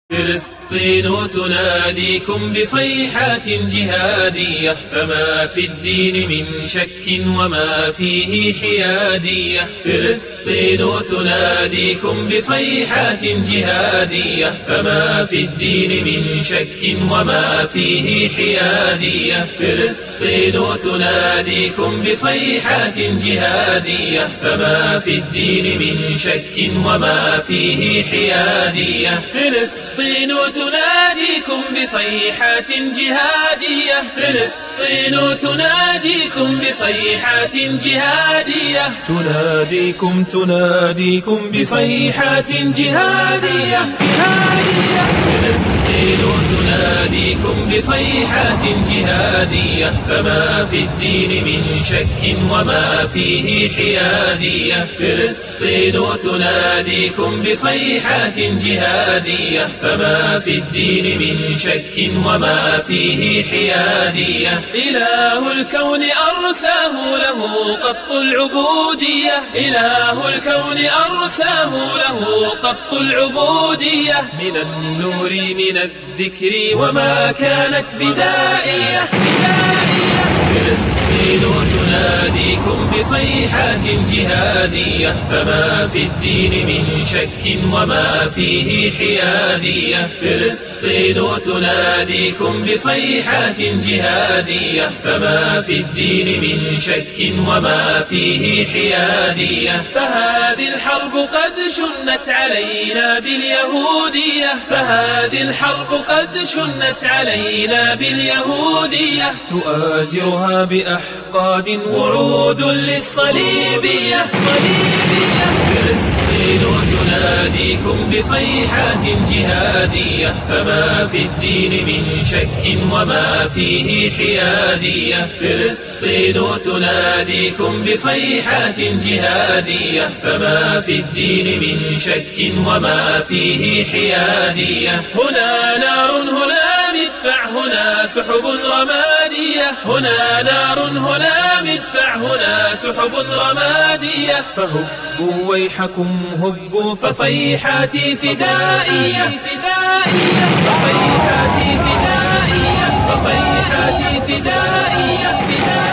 فلسطين تناديكم بصيحات جهادية، فما في الدين من شك وما فيه حيادية. فلسطين تناديكم بصيحات جهادية، فما في الدين من شك وما فيه حيادية. فلسطين تناديكم بصيحات جهادية، فما في الدين من شك وما فيه حيادية. فلسطين تناديكم بصيحات جهادية، فلسطين تناديكم بصيحات جهادية، تناديكم بصيحات جهادية. فلسطين تناديكم بصيحات جهادية، فما في الدين من شك وما فيه حيادية. فلسطين تناديكم بصيحات جهادية، فما في الدين من شك وما فيه حيادية. إله الكون أرساه له قط العبودية، إله الكون أرساه له قط العبودية. من النور من الذكر وما كانت بدائية. فلسطين تناديكم بصيحات جهادية، فما في الدين من شك وما فيه حيادية. فلسطين تناديكم بصيحات جهادية، فما في الدين من شك وما فيه حيادية. فهذه الحرب قد شنت علينا باليهودية، فهذه الحرب قد شنت علينا باليهودية. تؤازرها بأحقاد وعود للصليبية. فلسطين تناديكم بصيحات جهادية، فما في الدين من شك وما فيه حيادية. فلسطين تناديكم بصيحات جهادية، فما في الدين من شك وما فيه حيادية. هنا نار هنا مدفع هنا سحب رمادية، هنا نار هنا مدفع هنا سحب رمادية. فهبوا ويحكم هبوا فصيحاتي فدائية، فصيحاتي فدائية، فصيحاتي فدائية.